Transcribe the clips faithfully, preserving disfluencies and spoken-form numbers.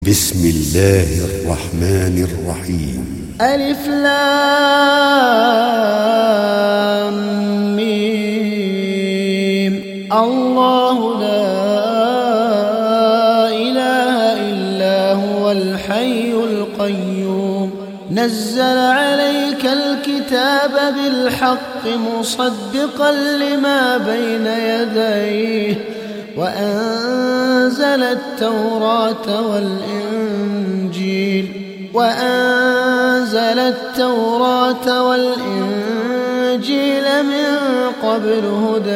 بسم الله الرحمن الرحيم. ألف لام ميم. الله لا إله إلا هو الحي القيوم نزل عليك الكتاب بالحق مصدقا لما بين يديه وأنزل التوراة والإنجيل وأنزل التوراة والإنجيل من قبل هدى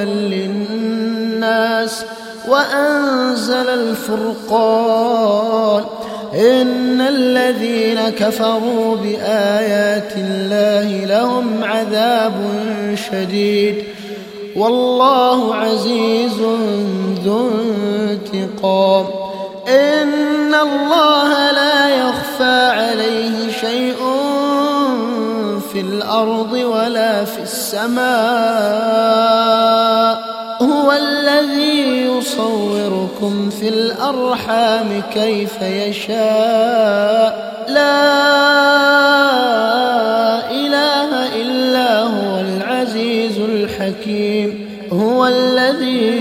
للناس وأنزل الفرقان إن الذين كفروا بآيات الله لهم عذاب شديد والله عزيز ذو انتقام. إن الله لا يخفى عليه شيء في الأرض ولا في السماء هو الذي يصوركم في الأرحام كيف يشاء لا إله إلا هو العزيز الحكيم. هو الذي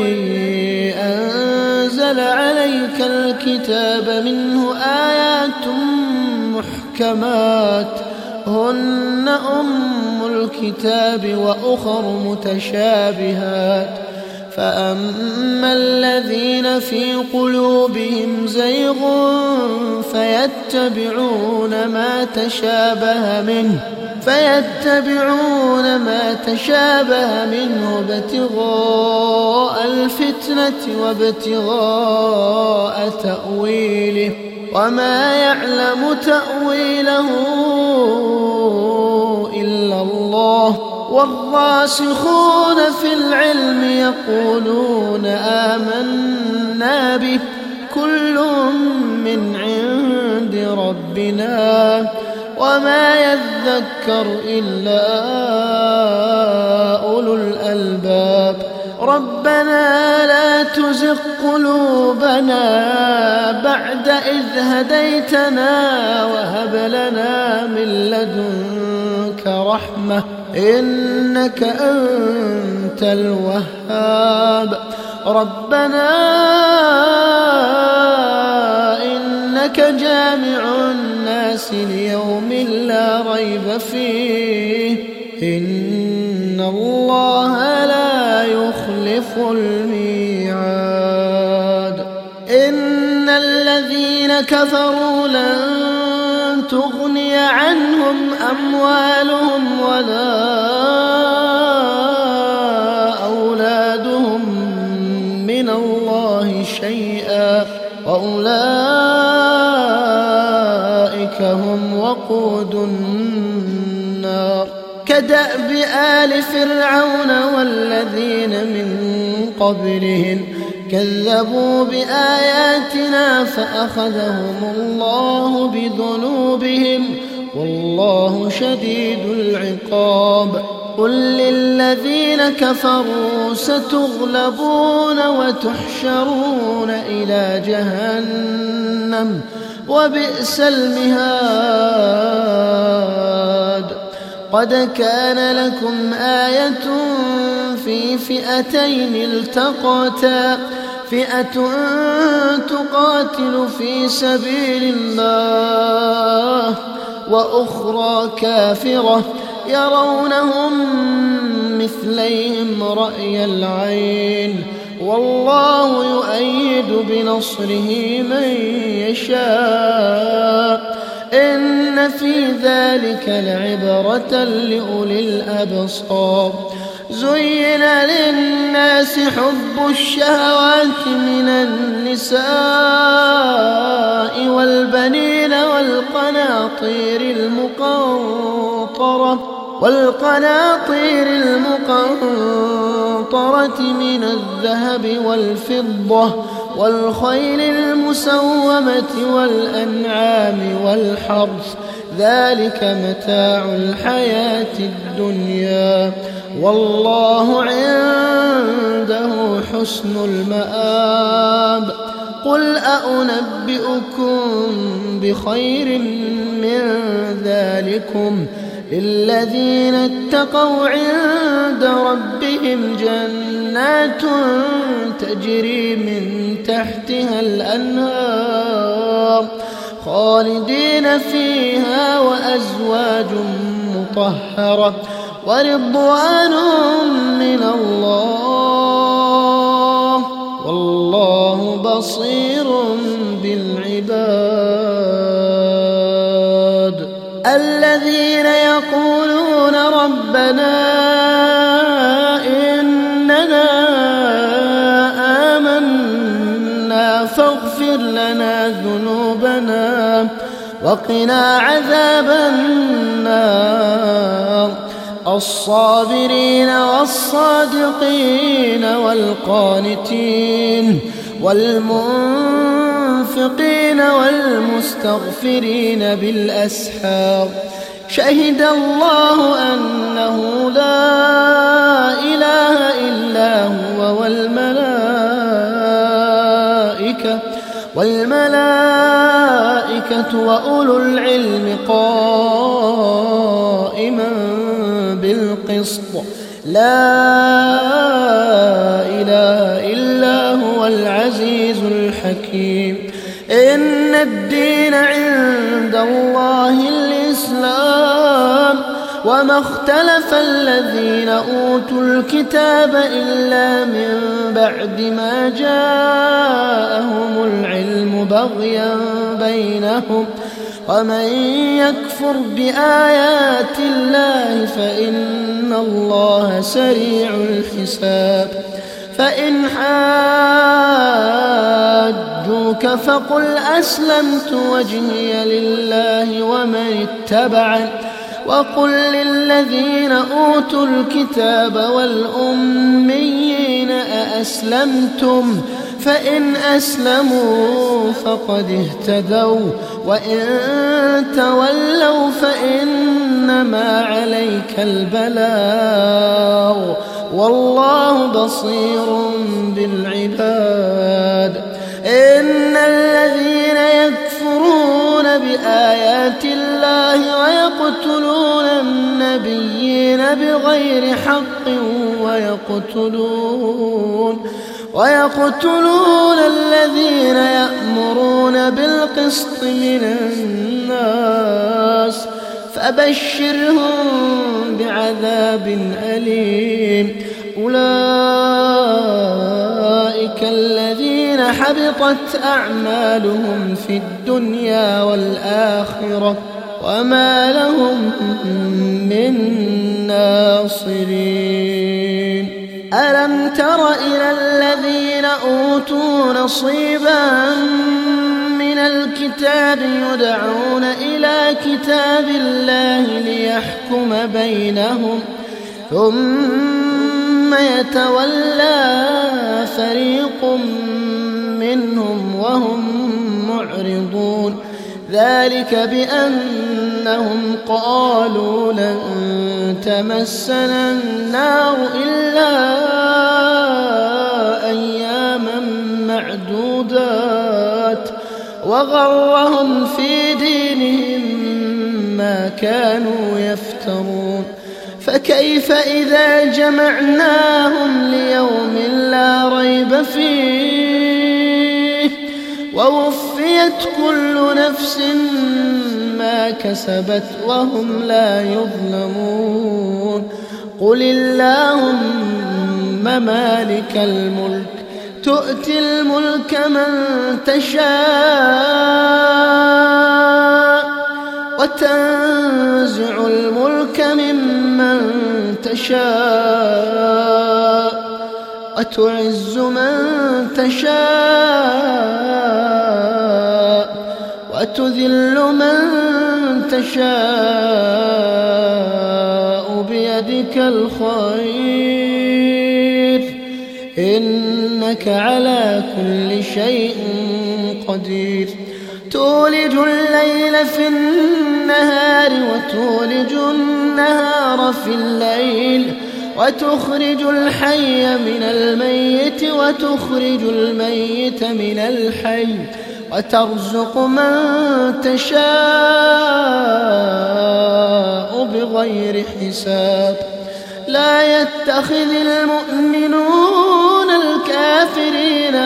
أنزل عليك الكتاب منه آيات محكمات هن أم الكتاب وأخر متشابهات فأما الذين في قلوبهم زيغ فيتبعون ما تشابه منه فيتبعون ما تشابه منه ابتغاء الفتنة وابتغاء تأويله وما يعلم تأويله إلا الله والراسخون في العلم يقولون آمنا به كل من عند ربنا وما يذكر إلا أولو الألباب. ربنا لا تزغ قلوبنا بعد إذ هديتنا وهب لنا من لدنك رحمة إنك أنت الوهاب. ربنا إنك جامع الناس ليوم لا ريب فيه إن الله لا يخلف الميعاد. إن الذين كفروا لن تغني عنهم أموالهم ولا أولادهم من الله شيئا وأولئك هم وقود النار. كدأب آل فرعون والذين من قبلهم كذبوا بآياتنا فأخذهم الله بذنوبهم والله شديد العقاب. قل للذين كفروا ستغلبون وتحشرون إلى جهنم وبئس المهاد. قد كان لكم آية في فئتين التقتا فئة تقاتل في سبيل الله وأخرى كافرة يرونهم مثليهم رأي العين والله يؤيد بنصره من يشاء إن في ذلك لعبرة لأولي الأبصار. زين للناس حب الشهوات من النساء والبنين والقناطير المقنطرة والقناطير المقنطرة من الذهب والفضة والخيل المسومة والأنعام والحرث ذلك متاع الحياة الدنيا والله عنده حسن المآب قل أنبئكم بخير من ذلكم للذين اتقوا عند ربهم جنات تجري من تحتها الأنهار خالدين فيها وأزواج مطهرة ورضوان من الله والله بصير بالعباد. الذين يقولون ربنا إننا آمنا فاغفر لنا ذنوبنا وقنا عذاب النار الصابرين والصادقين والقانتين والمنفقين والمستغفرين بالأسحار شهد الله أنه لا إله إلا هو والملائكة والملائكة وأولو العلم قائما بالقسط لا إله إلا هو العزيز الحكيم. إن الدين عند الله الإسلام وما اختلف الذين أوتوا الكتاب إلا من بعد ما جاءهم العلم بغيا بينهم ومن يكفر بآيات الله فإن الله سريع الحساب. فإن حاجوك فقل أسلمت وجهي لله ومن اتبعني وقل للذين أوتوا الكتاب والأميين أأسلمتم فإن أسلموا فقد اهتدوا وإن تولوا فإنما عليك البلاغ والله بصير بالعباد. إن الذين يكفرون بآيات الله ويقتلون النبيين بغير حق ويقتلون ويقتلون الذين يأمرون بالقسط من الناس فبشرهم بعذاب أليم. أولئك الذين حبطت أعمالهم في الدنيا والآخرة وما لهم من ناصرين. ألم تر إلى الذين أوتوا نصيبا من الكتاب يدعون إلى كتاب الله ليحكم بينهم ثم يتولى فريق منهم وهم معرضون ذلك بأنهم قالوا لن تمسنا النار إلا أياما معدودات وغرهم في دينهم ما كانوا يفترون. فكيف إذا جمعناهم ليوم لا ريب فيه ووفيت كل نفس ما كسبت وهم لا يظلمون. قل اللهم مالك الملك تؤتي الملك من تشاء وتنزع الملك ممن تشاء وتعز من تشاء وتذل من تشاء بيدك الخير إنك على كل شيء قدير. تولج الليل في النهار وتولج النهار في الليل وتخرج الحي من الميت وتخرج الميت من الحي وترزق من تشاء بغير حساب. لا يتخذ المؤمنون الكافرين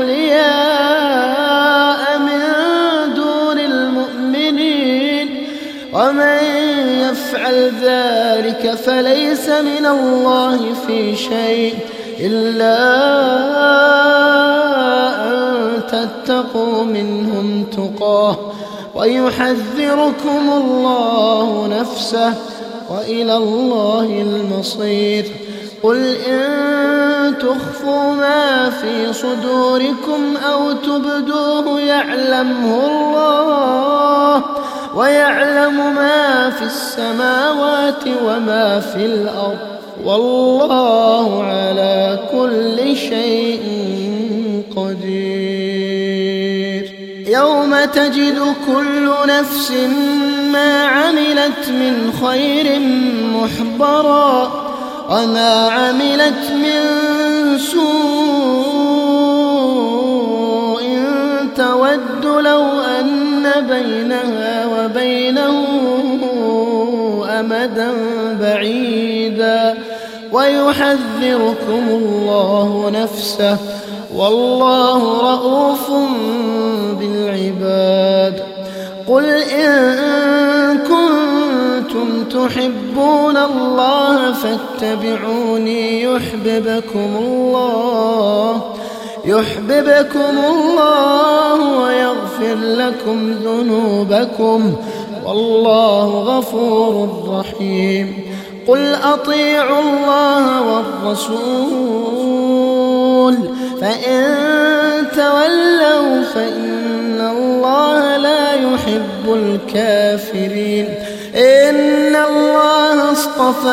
أولياء من دون المؤمنين ومن يفعل ذلك فليس من الله في شيء إلا أن تتقوا منهم تقاه ويحذركم الله نفسه وإلى الله المصير. قل إن تخفوا ما في صدوركم أو تبدوه يعلمه الله ويعلم ما في السماوات وما في الأرض والله على كل شيء قدير. يوم تجد كل نفس ما عملت من خير محضرا وما عملت من سوء تود لو أن بينها وبينه أمدا بعيدا ويحذركم الله نفسه والله رءوف بالعباد. قل إن كنتم تحبون الله فاتبعوني يحببكم الله يحببكم الله ويغفر لكم ذنوبكم والله غفور رحيم. قل أطيعوا الله والرسول فإن تولوا فإن الله لا يحب الكافرين. إن الله اصطفى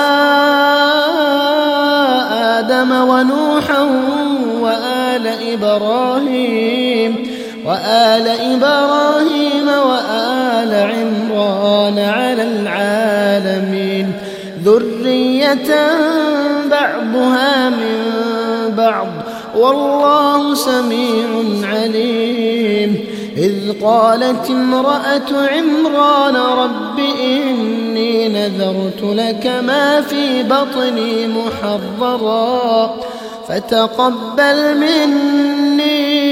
آدم ونوحا وآل إبراهيم وآل إبراهيم وآل عمران على العالمين ذرية بعضها من بعض والله سميع عليم. إذ قالت امرأة عمران رب إني نذرت لك ما في بطني محررا فتقبل مني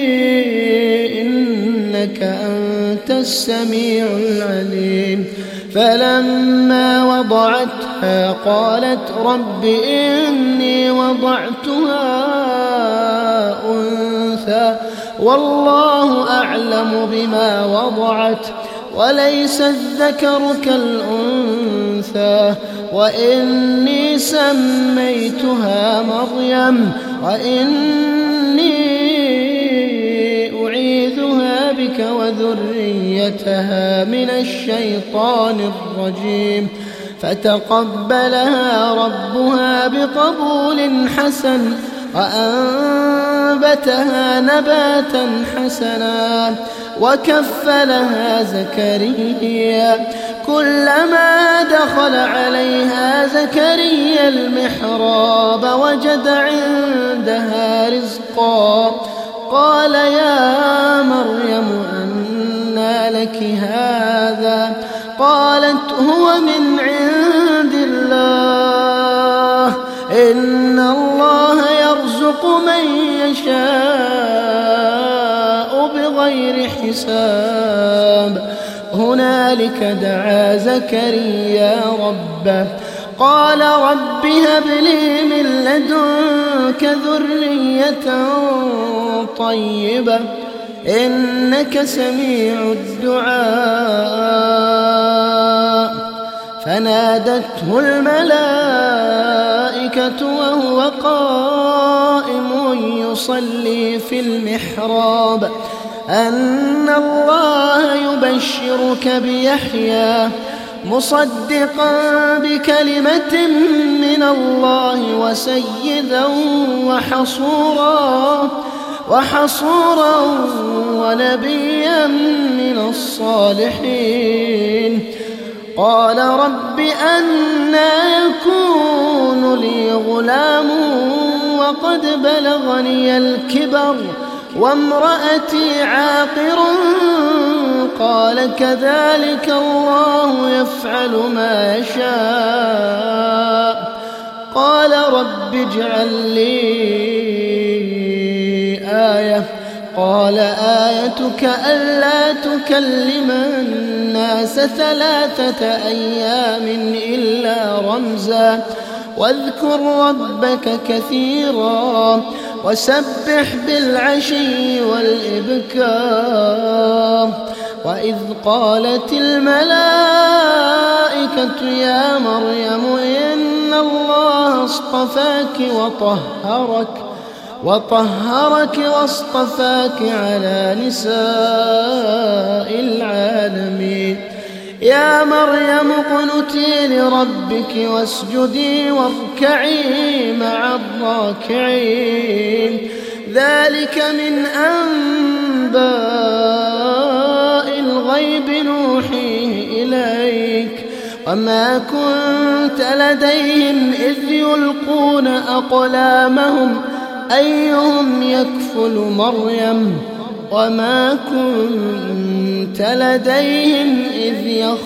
إنك أنت السميع العليم. فلما وضعتها قالت رب إني وضعتها أنثى والله أعلم بما وضعت وليس الذكر كالأنثى وإني سميتها مريم وإني أعيذها بك وذريتها من الشيطان الرجيم. فتقبلها ربها بقبول حسن وأنبتها نباتا حسنا وكفلها زكريا. كلما دخل عليها زكريا المحراب وجد عندها رزقا قال يا مريم أنى لك هذا قالت هو من عند الله إن الله يرزق من يشاء بغير حساب. هنالك دعا زكريا ربه قال رب هب لي من لدنك ذرية طيبة إنك سميع الدعاء. فنادته الملائكة وهو قائم يصلي في المحراب أن الله يبشرك بيحيى مصدقا بكلمة من الله وسيدا وحصورا وحصورا ونبيا من الصالحين قال رب أنى يكون لي غلام وقد بلغني الكبر وامرأتي عاقر قال كذلك الله يفعل ما يشاء قال رب اجعل لي آية قال آيتك ألا تكلم الناس ثلاثة أيام إلا رمزا واذكر ربك كثيرا وسبح بالعشي والإبكار وإذ قالت الملائكة يا مريم إن الله اصطفاك وطهرك وطهرك واصطفاك على نساء العالمين يا مريم اقنتي لربك واسجدي واركعي مع الراكعين ذلك من أنباء الغيب نوحيه إليك وما كنت لديهم إذ يلقون أقلامهم أيهم يكفل مريم وما كنت لديهم إذ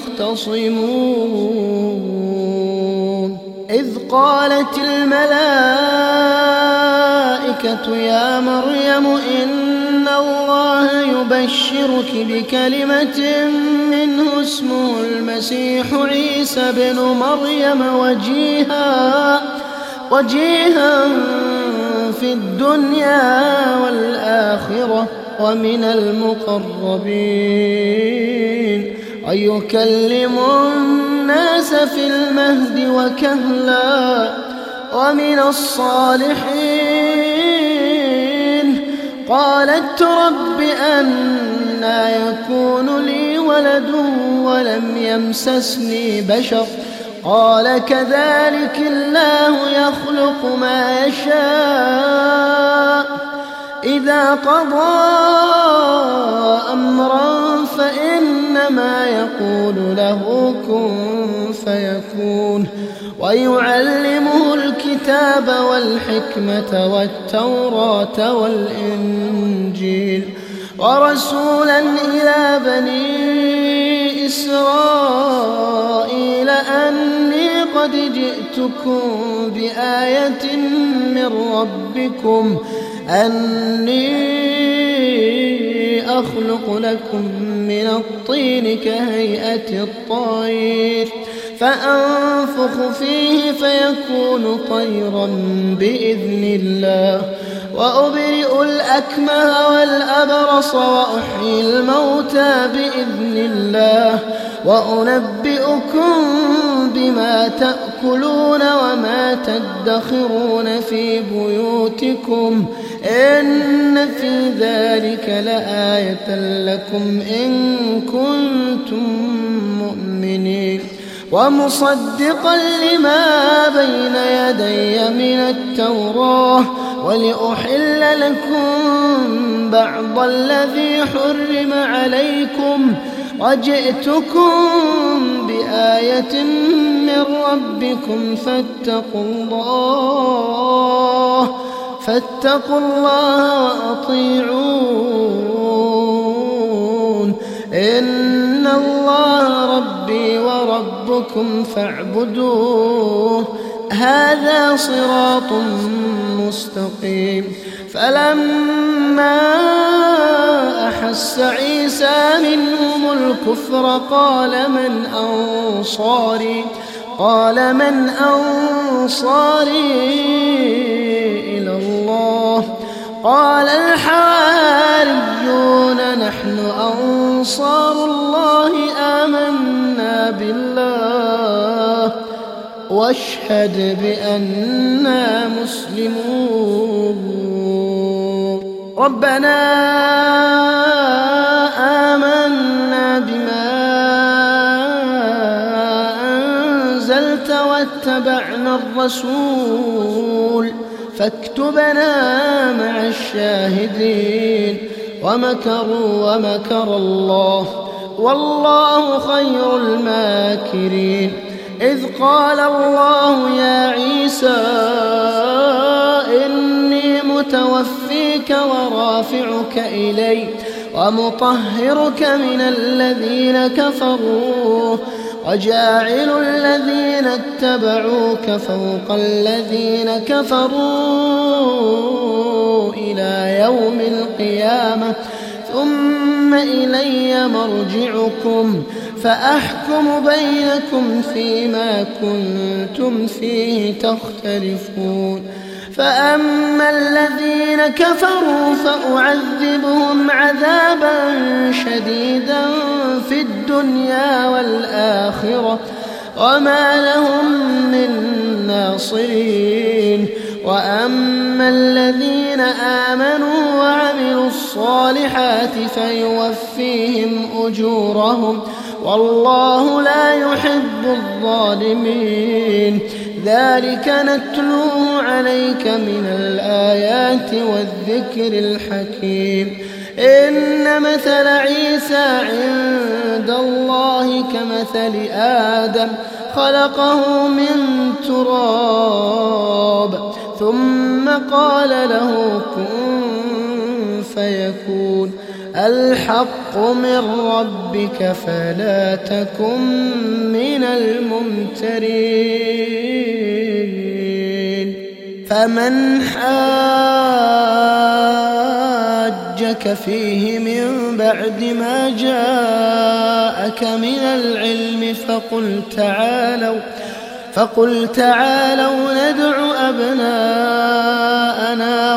يختصمون إذ قالت الملائكة يا مريم إن الله يبشرك بكلمة منه اسمه المسيح عيسى بن مريم وجيها وجيها في الدنيا والآخرة ومن المقربين ويكلم الناس في المهد وكهلا ومن الصالحين قالت رب أنى يكون لي ولد ولم يمسسني بشر قال كذلك الله يخلق ما يشاء إذا قضى أمرا فإنما يقول له كن فيكون ويعلمه الكتاب والحكمة والتوراة والإنجيل ورسولا إلى بني إسرائيل أني قد جئتكم بآية من ربكم أني أخلق لكم من الطين كهيئة الطير فأنفخ فيه فيكون طيرا بإذن الله وأبرئ الأكمه والأبرص وأحيي الموتى بإذن الله وأنبئكم بما تأكلون وما تدخرون في بيوتكم إن في ذلك لآية لكم إن كنتم مؤمنين ومصدقا لما بين يدي من التوراة ولأحل لكم بعض الذي حرم عليكم وجئتكم بآية من ربكم فاتقوا الله فاتقوا الله وأطيعون إن الله ربي وربكم فاعبدوه هذا صراط مستقيم فلما أحس عيسى منهم الكفر قال من أنصاري قال من أنصاري إلى الله قال الحواريون نحن أنصار الله آمنا بالله واشهد بأننا مسلمون ربنا آمنا بما أنزلت واتبعنا الرسول فاكتبنا مع الشاهدين ومكروا ومكر الله والله خير الماكرين. إذ قال الله يا عيسى إني متوفيك ورافعك إلي ومطهرك من الذين كفروا وجاعل الذين اتبعوك فوق الذين كفروا إلى يوم القيامة ثم إلي مرجعكم فأحكم بينكم فيما كنتم فيه تختلفون. فأما الذين كفروا فأعذبهم عذابا شديدا في الدنيا والآخرة وما لهم من ناصرين. وأما الذين آمنوا وعملوا الصالحات فيوفيهم أجورهم والله لا يحب الظالمين. ذلك نتلوه عليك من الآيات والذكر الحكيم. إن مثل عيسى عند الله كمثل آدم خلقه من تراب ثم قال له كن فيكون. الحق من ربك فلا تكن من الممترين. فمن حاجك فيه من بعد ما جاءك من العلم فقل تعالوا فقل تعالوا ندع أبناءنا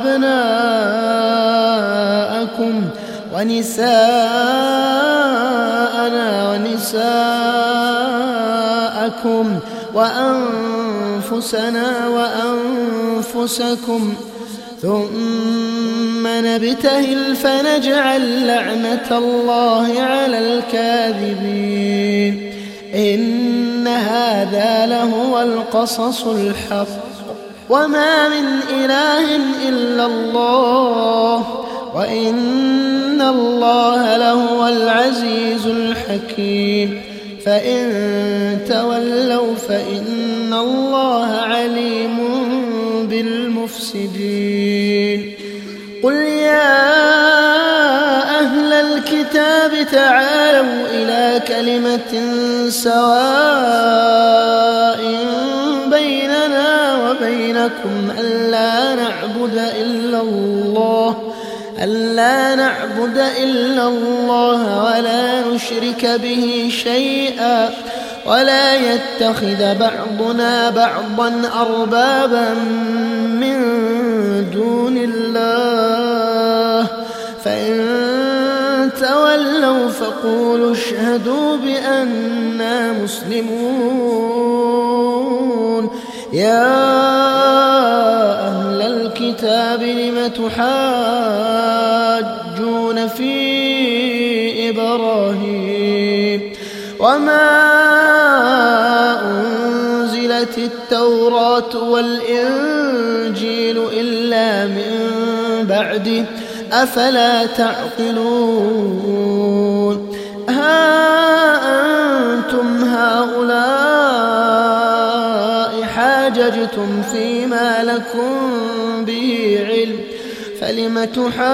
وأبناءكم ونساءنا ونساءكم وأنفسنا وأنفسكم ثم نبتهل فنجعل لعنة الله على الكاذبين. إن هذا لهو القصص الحق وما من إله إلا الله وإن الله لهو العزيز الحكيم. فإن تولوا فإن الله عليم بالمفسدين. قل يا أهل الكتاب تعالوا إلى كلمة سواء بيننا وبينكم ألا نعبد إلا الله ألا نعبد إلا الله ولا نشرك به شيئا ولا يتخذ بعضنا بعضا أربابا من دون الله. فإن تولوا فقولوا اشهدوا بأننا مسلمون. يا أهل الكتاب لم تحاجون في إبراهيم وما أنزلت التوراة والإنجيل إلا من بعده أفلا تعقلون. ها أنتم هؤلاء حاججتم فيما لكم به علم فلم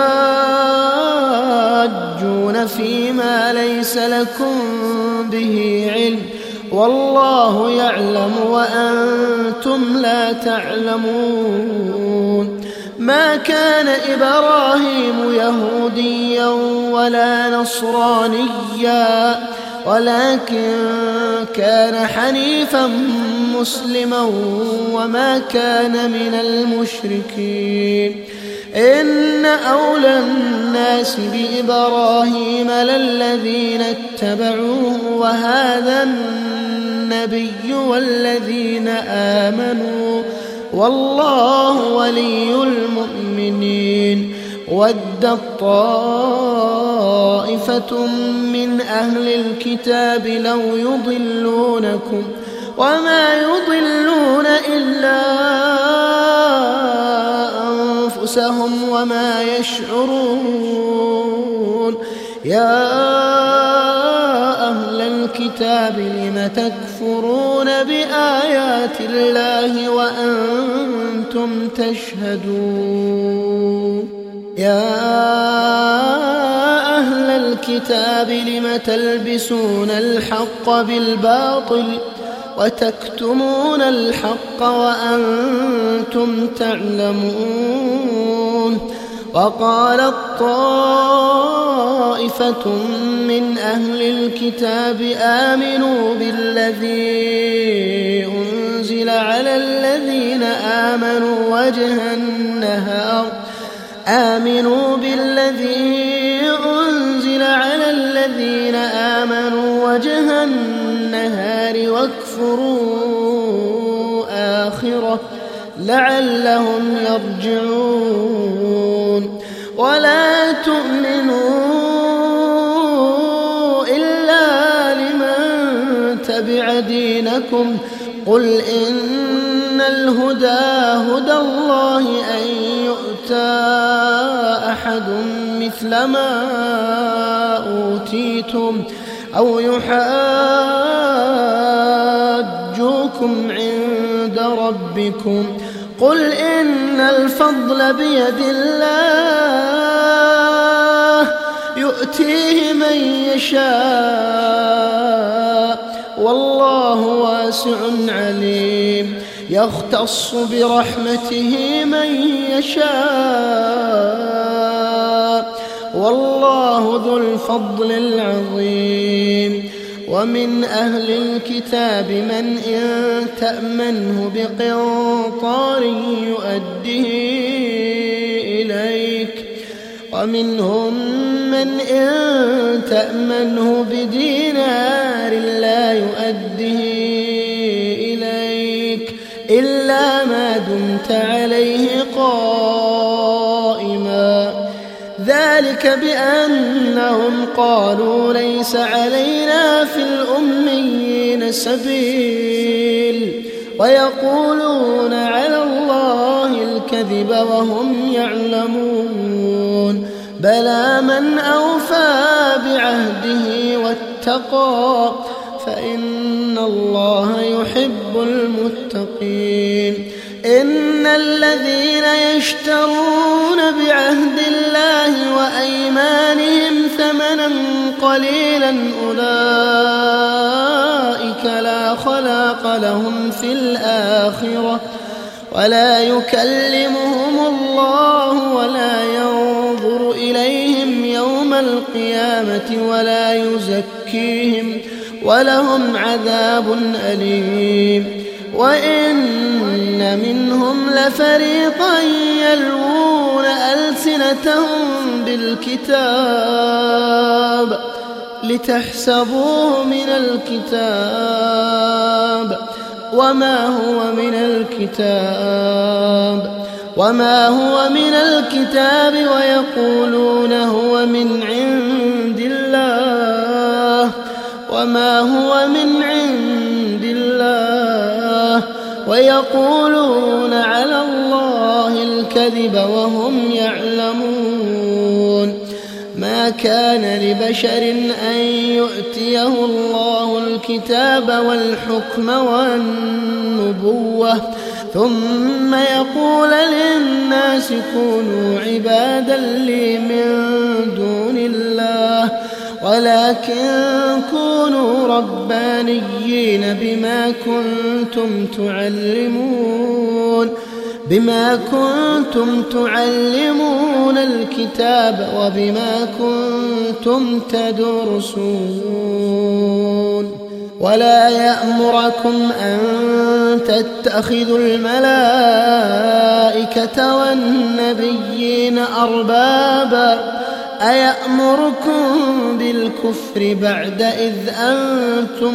تحاجون فيما ليس لكم به علم والله يعلم وأنتم لا تعلمون. ما كان إبراهيم يهوديا ولا نصرانيا ولكن كان حنيفا مسلما وما كان من المشركين. إن أولى الناس بإبراهيم للذين اتبعوه وهذا النبي والذين آمنوا والله ولي المؤمنين. ودت طائفة من أهل الكتاب لو يضلونكم وما يضلون إلا أنفسهم وما يشعرون. يا الكتاب لم تكفرون بآيات الله وأنتم تشهدون يا أهل الكتاب لم تلبسون الحق بالباطل وتكتمون الحق وأنتم تعلمون وقالت طائفة من أهل الكتاب آمنوا بالذي أنزل على الذين آمنوا وجه النهار آمنوا بالذي أنزل على الذين آمنوا وجه النهار واكفروا آخره لعلهم يرجعون ولا تؤمنوا إلا لمن تبع دينكم قل إن الهدى هدى الله أن يؤتى أحد مثل ما أوتيتم أو يحاجوكم عند ربكم قل إن الفضل بيد الله يؤتيه من يشاء والله واسع عليم يختص برحمته من يشاء والله ذو الفضل العظيم ومن أهل الكتاب من إن تأمنه بقنطار يؤديه إليك ومنهم من إن تأمنه بدينار لا يؤديه إليك إلا ما دمت عليه قائما ذلك بأنهم قالوا ليس علينا في الأميين سبيل ويقولون على الله الكذب وهم يعلمون بلى من أوفى بعهده واتقى فإن الله يحب المتقين إن الذين يشترون بعهد الله وأيمانهم ثمنا قليلا أولئك لا خلاق لهم في الآخرة ولا يكلمهم الله ولا ينظر إليهم يوم القيامة ولا يزكيهم ولهم عذاب أليم وإن منهم لفريقا يلوون ألسنتهم بالكتاب لتحسبوه من الكتاب وما هو من الكتاب وما هو من الكتاب ويقولون هو من عند الله وما هو من عند الله ويقولون على الله الكذب وهم يعلمون ما كان لبشر أن يؤتيه الله الكتاب والحكم والنبوة ثم يقول للناس كونوا عبادا لي من دون الله ولكن كونوا ربانيين بما كنتم تعلمون بما كنتم تعلمون الكتاب وبما كنتم تدرسون ولا يأمركم أن تتخذوا الملائكة والنبيين أربابا أيأمركم بالكفر بعد إذ أنتم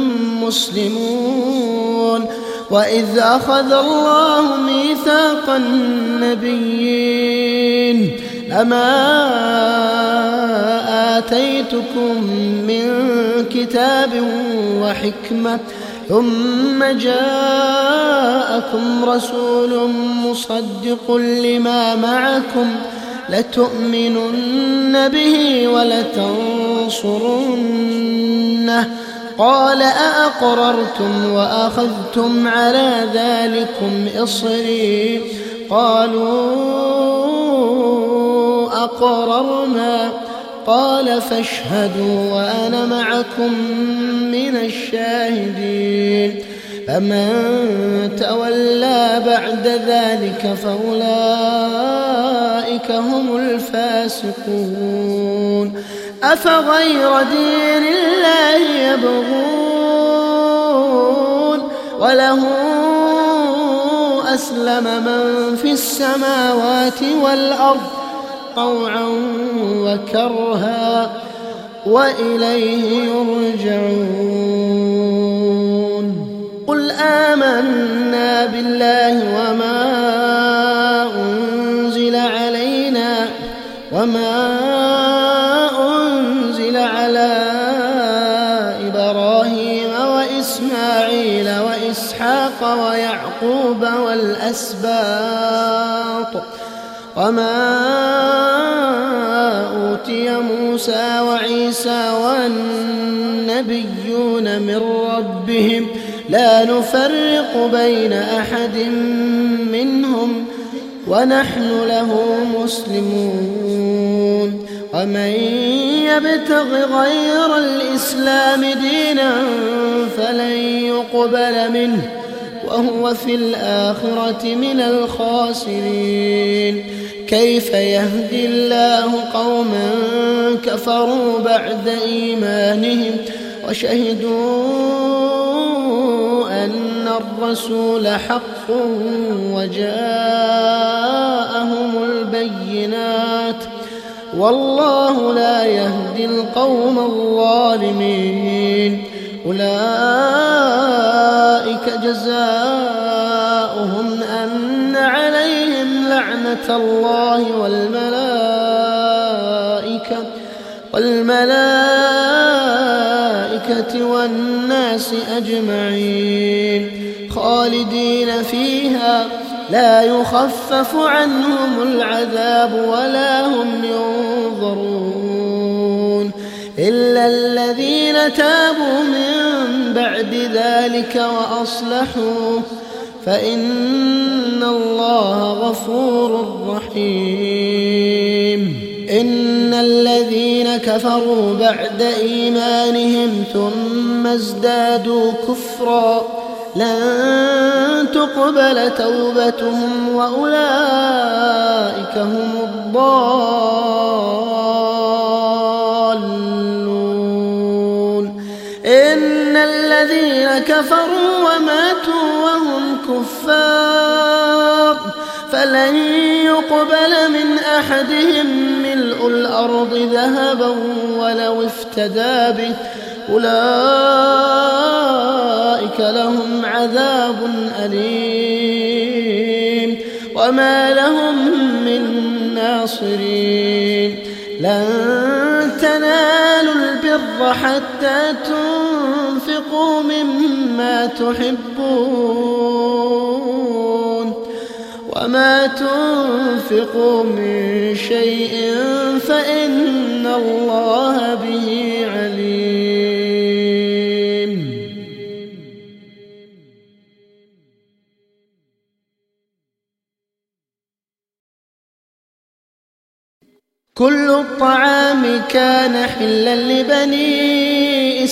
مسلمون وإذ أخذ الله ميثاق النبيين أما آتيتكم من كتاب وحكمة ثم جاءكم رسول مصدق لما معكم لتؤمنن به ولتنصرنه قال أأقررتم وأخذتم على ذلكم إصري قالوا أقررنا قال فاشهدوا وأنا معكم من الشاهدين فمن تولى بعد ذلك فأولئك هم الفاسقون أفغير دين الله يبغون وله أسلم من في السماوات والأرض طوعا وكرها وإليه يرجعون قل آمنا بالله وما أنزل علينا وما أنزل على إبراهيم وإسماعيل وإسحاق ويعقوب والأسباط وما أوتي موسى وعيسى والنبيون من ربهم لا نفرق بين أحد منهم ونحن له مسلمون ومن يبتغ غير الإسلام دينا فلن يقبل منه وهو في الآخرة من الخاسرين كيف يهدي الله قوما كفروا بعد إيمانهم وشهدوا أن الرسول حق وجاءهم البينات والله لا يهدي القوم الظالمين أولئك جزاؤهم أن عليهم لعنة الله والملائكة والملائكة والناس أجمعين خالدين فيها لا يخفف عنهم العذاب ولا هم ينظرون إلا الذين تابوا من بعد ذلك وأصلحوا فإن الله غفور رحيم إن الذين كفروا بعد إيمانهم ثم ازدادوا كفرا لن تقبل توبتهم وأولئك هم الضالون إن الذين كفروا وماتوا وهم كفار فلن يقبل من أحدهم ملء الأرض ذهبا ولو افتدى به أولئك لهم عذاب أليم وما لهم من ناصرين لن تنالوا البر حتى تنفقوا مما تحبون وما تنفقوا من شيء فإن الله به عليم كل الطعام كان حلا لبني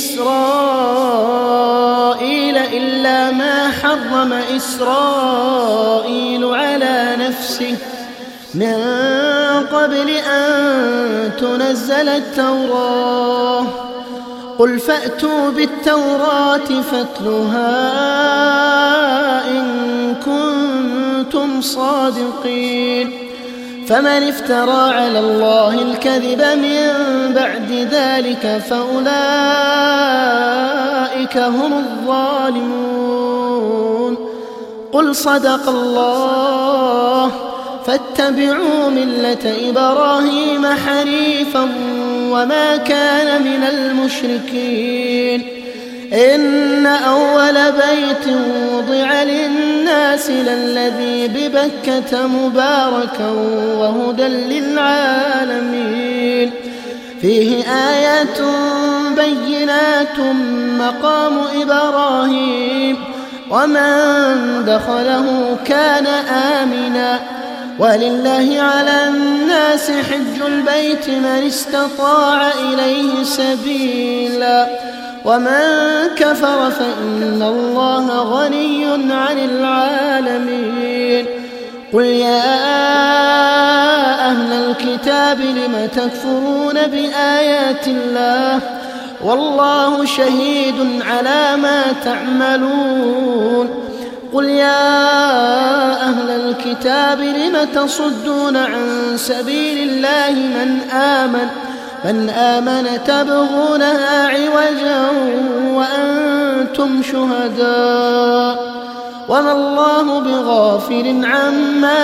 إسرائيل إلا ما حرم إسرائيل على نفسه من قبل أن تنزل التوراة قل فأتوا بالتوراة فاتلوها إن كنتم صادقين فمن افترى على الله الكذب من بعد ذلك فأولئك هم الظالمون قل صدق الله فاتبعوا ملة إبراهيم حنيفا وما كان من المشركين إن أول بيت وضع للناس للذي ببكة مباركا وهدى للعالمين فيه آيات بينات مقام إبراهيم ومن دخله كان آمنا ولله على الناس حج البيت من استطاع إليه سبيلا ومن كفر فإن الله غني عن العالمين قل يا أهل الكتاب لم تكفرون بآيات الله والله شهيد على ما تعملون قل يا أهل الكتاب لم تصدون عن سبيل الله من آمن من آمن تبغونها عوجا وأنتم شهداء وما الله بغافل عما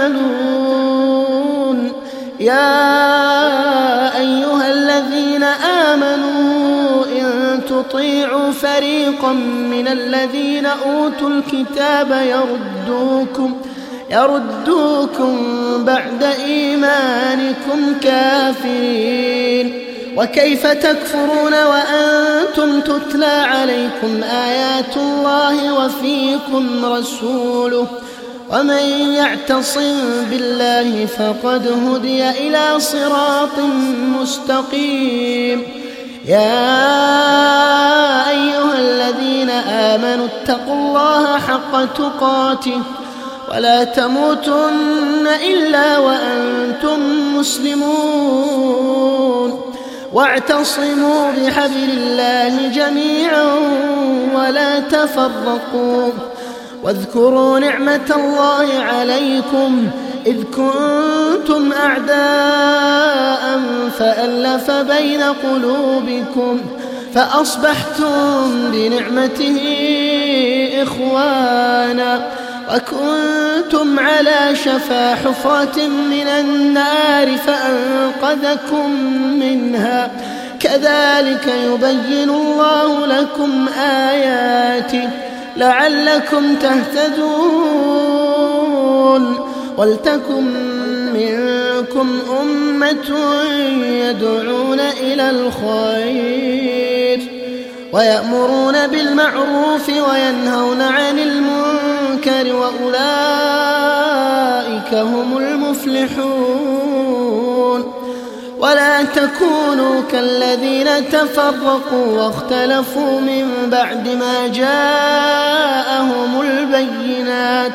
تعملون يا أيها الذين آمنوا إن تطيعوا فريقا من الذين أوتوا الكتاب يردوكم يردوكم بعد إيمانكم كافرين وكيف تكفرون وأنتم تتلى عليكم آيات الله وفيكم رسوله ومن يعتصم بالله فقد هدي إلى صراط مستقيم يا أيها الذين آمنوا اتقوا الله حق تقاته ولا تموتن إلا وأنتم مسلمون واعتصموا بحبل الله جميعا ولا تفرقوا واذكروا نعمة الله عليكم إذ كنتم أعداء فألف بين قلوبكم فأصبحتم بنعمته إخوانا وكنتم على شفا حفرة من النار فأنقذكم منها كذلك يبين الله لكم آياته لعلكم تهتدون ولتكن منكم أمة يدعون إلى الخير ويأمرون بالمعروف وينهون عن المنكر وأولئك هم المفلحون ولا تكونوا كالذين تفرقوا واختلفوا من بعد ما جاءهم البينات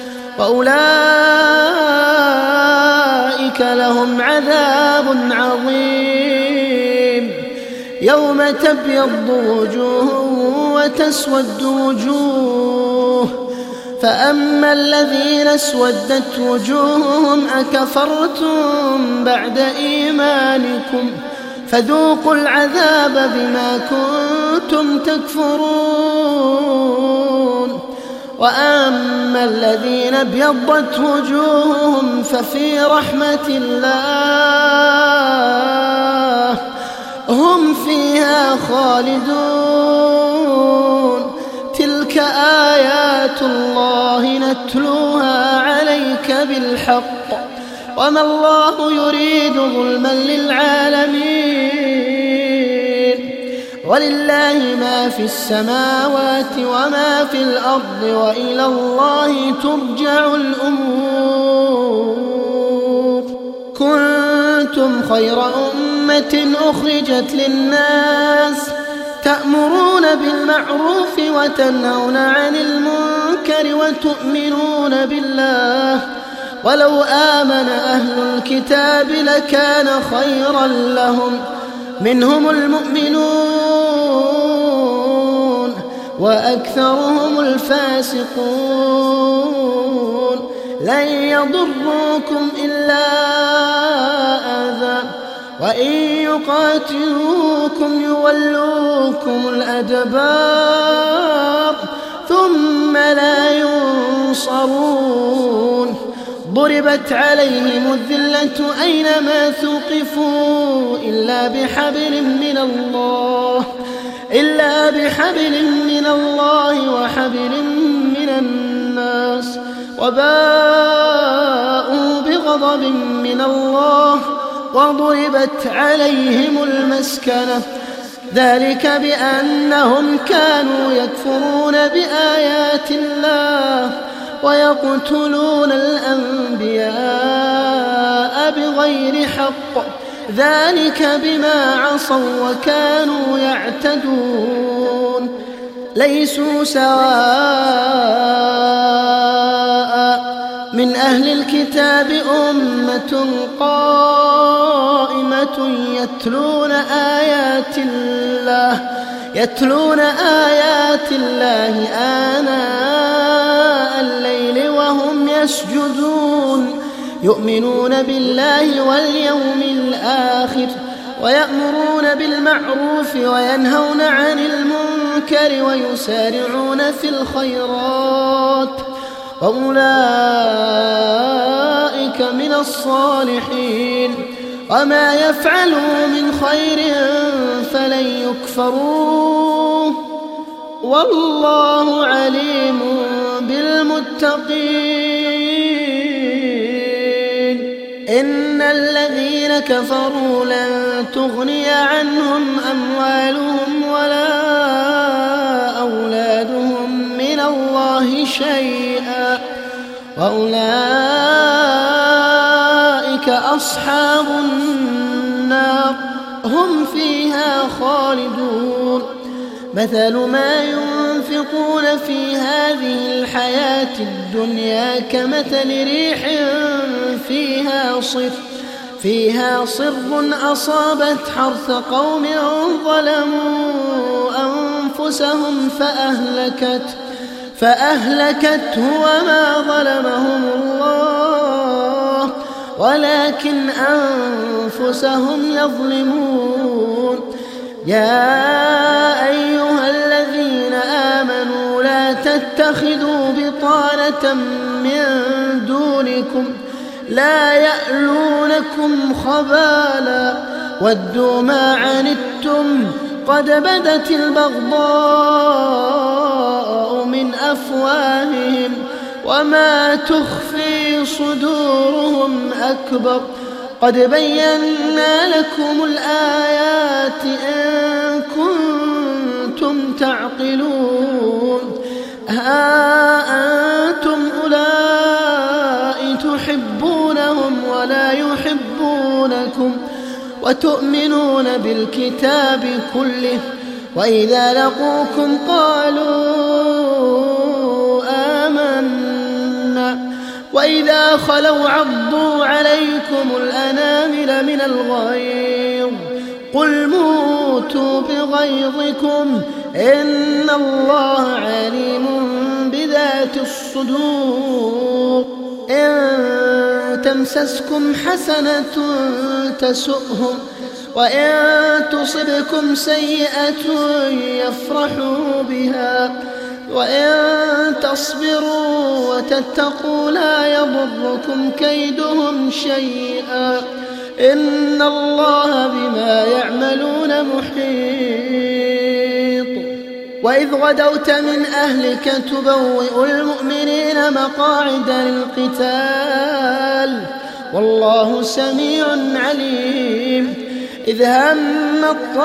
وأولئك لهم عذاب عظيم يوم تبيض وجوه وتسود وجوه فأما الذين اسودت وجوههم أكفرتم بعد إيمانكم فذوقوا العذاب بما كنتم تكفرون وأما الذين ابيضت وجوههم ففي رحمة الله هم فيها خالدون تلك آيات الله نتلوها عليك بالحق وما الله يريد ظلما للعالمين ولله ما في السماوات وما في الأرض وإلى الله ترجع الأمور كنتم خير أمة أخرجت للناس تأمرون بالمعروف وتنهون عن المنكر وتؤمنون بالله ولو آمن أهل الكتاب لكان خيرا لهم منهم المؤمنون وأكثرهم الفاسقون لن يضروكم إلا أذى وإن يقاتلوكم يولوكم الأدبار ثم لا ينصرون ضربت عليهم الذلة أينما ثقفوا إلا بحبل من الله إلا بحبل من الله وحبل من الناس وباءوا بغضب من الله وضربت عليهم المسكنة ذلك بأنهم كانوا يكفرون بآيات الله ويقتلون الأنبياء بغير حق ذلك بما عصوا وكانوا يعتدون ليسوا سواء من أهل الكتاب أمة قائمة يتلون آيات الله يتلون آيات الله آناء الليل وهم يسجدون يؤمنون بالله واليوم الآخر ويأمرون بالمعروف وينهون عن المنكر ويسارعون في الخيرات وأولئك من الصالحين وما يفعلوا من خير فلن يكفروه والله عليم بالمتقين إن الذين كفروا لن تغني عنهم أموالهم ولا أولادهم من الله شيئا وأولئك أصحاب النار هم فيها خالدون مثل ما ينفقون في هذه الحياة الدنيا كمثل ريح فيها صر فيها صر أصابت حرث قوم ظلموا أنفسهم فأهلكت فأهلكته وما ظلمهم الله ولكن أنفسهم يظلمون يا أيها الذين آمنوا لا تتخذوا بطانة من دونكم لا يألونكم خبالا ودوا ما عنتم قد بدت البغضاء من أفواههم وما تخفي صدورهم أكبر قد بينا لكم الآيات إن كنتم تعقلون ها أنتم أولئك تحبونهم ولا يحبونكم وتؤمنون بالكتاب كله وإذا لقوكم قالوا آمنا وإذا خلوا عضوا عليكم الأنامل من الغيظ قل موتوا بغيظكم إن الله عليم بذات الصدور إن تمسسكم حسنة تسؤهم وإن تصبكم سيئة يفرحوا بها وإن تصبروا وتتقوا لا يضركم كيدهم شيئا إن الله بما يعملون محيط وإذ غدوت من أهلك تبوئ المؤمنين مقاعد للقتال والله سميع عليم إذ هم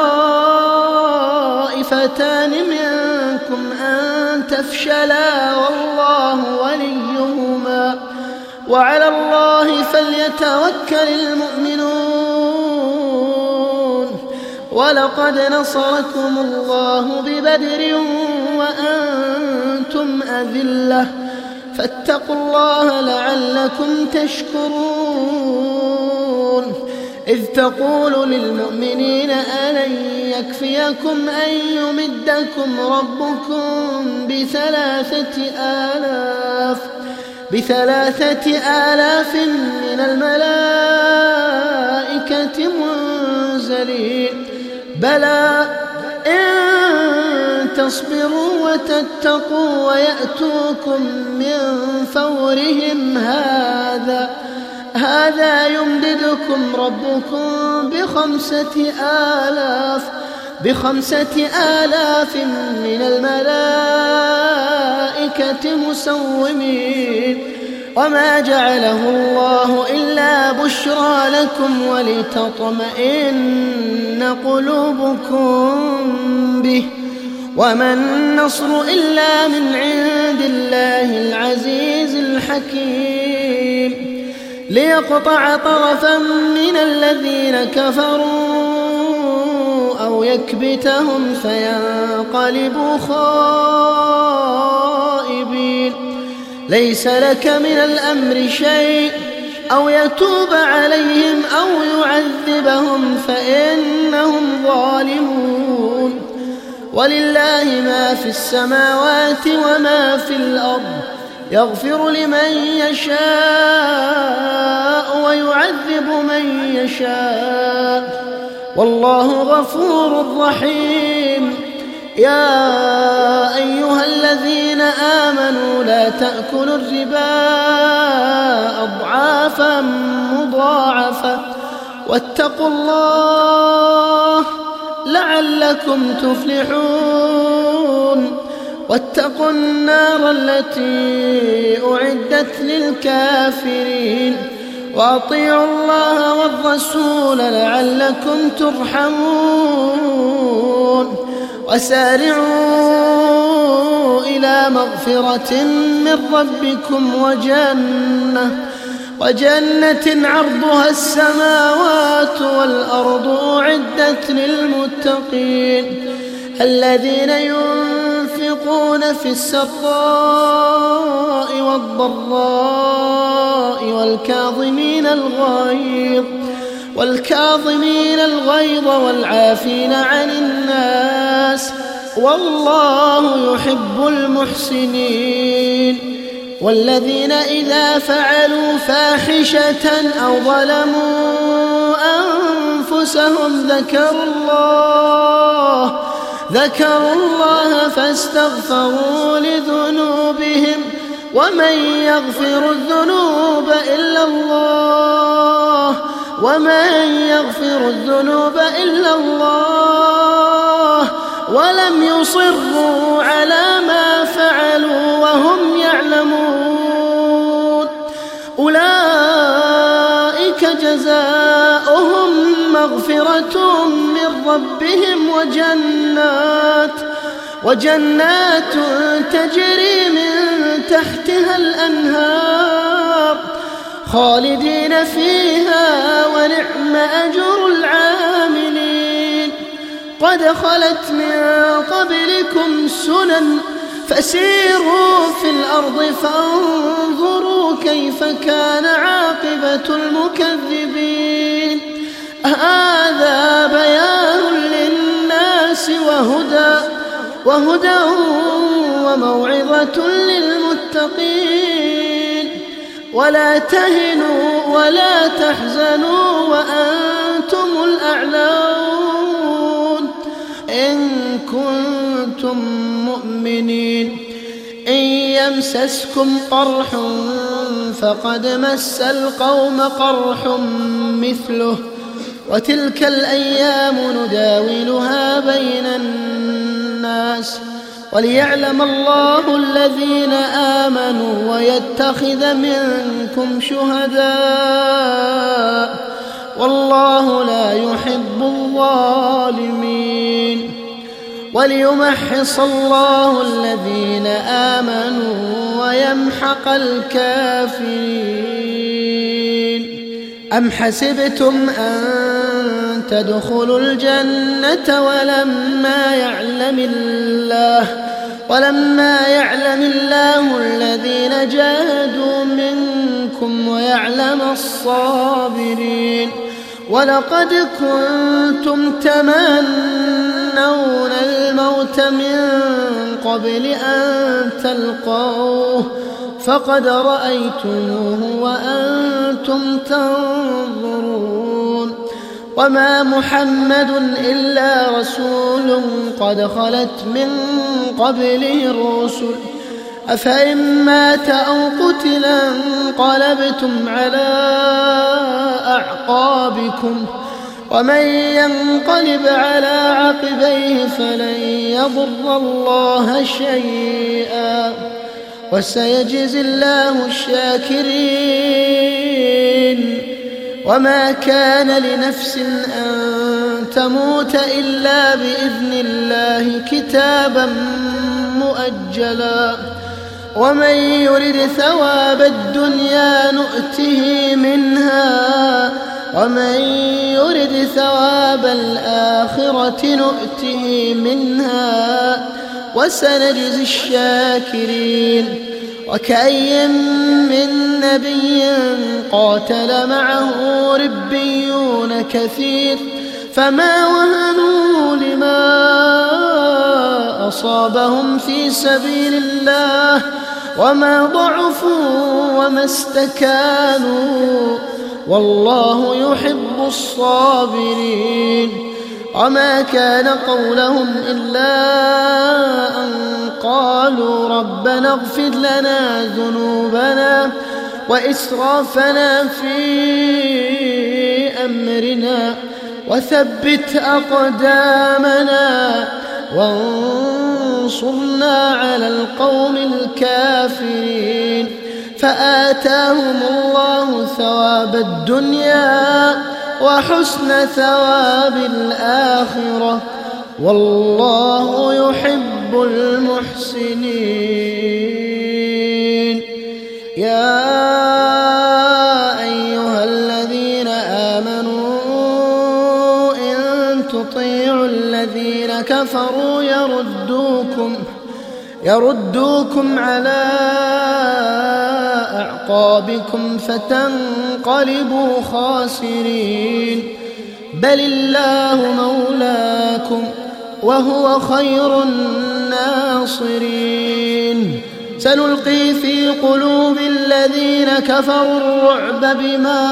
الطائفتان منكم أن تفشلا والله وليهما وعلى الله فليتوكل المؤمنون ولقد نصركم الله ببدر وأنتم أذلة فاتقوا الله لعلكم تشكرون إذ تقول للمؤمنين ألن يكفيكم أن يمدكم ربكم بثلاثة آلاف بثلاثة آلاف من الملائكة منزلين بلى إن تصبروا وتتقوا ويأتوكم من فورهم هذا هذا يمددكم ربكم بخمسة آلاف بخمسة آلاف من الملائكة مسومين وما جعله الله إلا بشرى لكم ولتطمئن قلوبكم به، وما النصر إلا من عند الله العزيز الحكيم، ليقطع طرفا من الذين كفروا أو يكبتهم فينقلبوا خائبين. ليس لك من الأمر شيء أو يتوب عليهم أو يعذبهم فإنهم ظالمون. ولله ما في السماوات وما في الأرض، يغفر لمن يشاء ويعذب من يشاء، والله غفور رحيم. يا أيها الذين آمنوا لا تأكلوا الربا أضعافا مضاعفة واتقوا الله لعلكم تفلحون. واتقوا النار التي أعدت للكافرين، وأطيعوا الله والرسول لعلكم ترحمون. وسارعوا إلى مغفرة من ربكم وجنة وجنة عرضها السماوات والأرض أعدت للمتقين، الذين ينفقون في السراء والضراء والكاظمين الغيظ والكاظمين الغيظ والعافين عن الناس، والله يحب المحسنين. والذين إذا فعلوا فاحشة أو ظلموا أنفسهم ذكروا الله ذكروا الله فاستغفروا لذنوبهم، ومن يغفر الذنوب إلا الله ومن يغفر الذنوب إلا الله ولم يصروا على ما فعلوا وهم يعلمون، أولئك جزاؤهم مغفرة من ربهم وجنات وجنات تجري من تحتها الأنهار خالدين فيها ونعم أجر العاملين. قد خلت من قبلكم سنن فسيروا في الأرض فانظروا كيف كان عاقبة المكذبين. هذا بيان للناس وهدى وهدى وموعظة للمتقين. ولا تهنوا ولا تحزنوا وأنتم الأعلون إن كنتم مؤمنين. إن يمسسكم قرح فقد مس القوم قرح مثله، وتلك الأيام نداولها بين الناس، وليعلم الله الذين آمنوا ويتخذ منكم شهداء، والله لا يحب الظالمين. وليمحص الله الذين آمنوا ويمحق الكافرين. أم حسبتم أن تدخلوا الجنة ولما يعلم الله ولما يعلم الله الذين جاهدوا منكم ويعلم الصابرين. ولقد كنتم تمنون الموت من قبل أن تلقوه فقد رأيتموه وأنتم تنظرون. وما محمد إلا رسول قد خلت من قبله الرسل، أفإن مات أو قتل انقلبتم على أعقابكم، ومن ينقلب على عقبيه فلن يضر الله شيئا، وسيجزي الله الشاكرين. وما كان لنفس أن تموت إلا بإذن الله كتابا مؤجلا. ومن يرد ثواب الدنيا نؤته منها ومن يرد ثواب الآخرة نؤته منها وسنجزي الشاكرين. وكأي من نبي قاتل معه ربيون كثير فما وهنوا لما أصابهم في سبيل الله وما ضعفوا وما استكانوا والله يحب الصابرين. وما كان قولهم إلا أن قالوا ربنا اغفر لنا ذنوبنا وإسرافنا في أمرنا وثبت أقدامنا وانصرنا على القوم الكافرين. فآتاهم الله ثواب الدنيا وحسن ثواب الآخرة والله يحب المحسنين. يا أيها الذين آمنوا إن تطيعوا الذين كفروا يردوكم يردوكم على أعقابكم فتنقلبوا خاسرين. بل الله مولاكم وهو خير الناصرين. سنلقي في قلوب الذين كفروا الرعب بما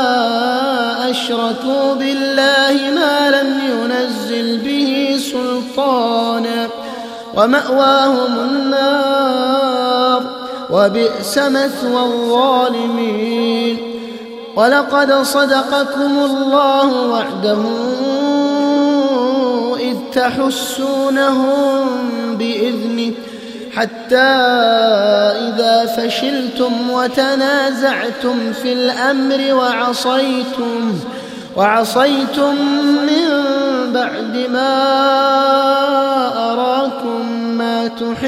أشركوا بالله ما لم ينزل به سلطانا ومأواهم النار وبئس مثوى الظالمين. ولقد صدقكم الله وعده إذ تحسونهم بإذنه حتى إذا فشلتم وتنازعتم في الأمر وعصيتم وعصيتم من بعد ما أراكم ما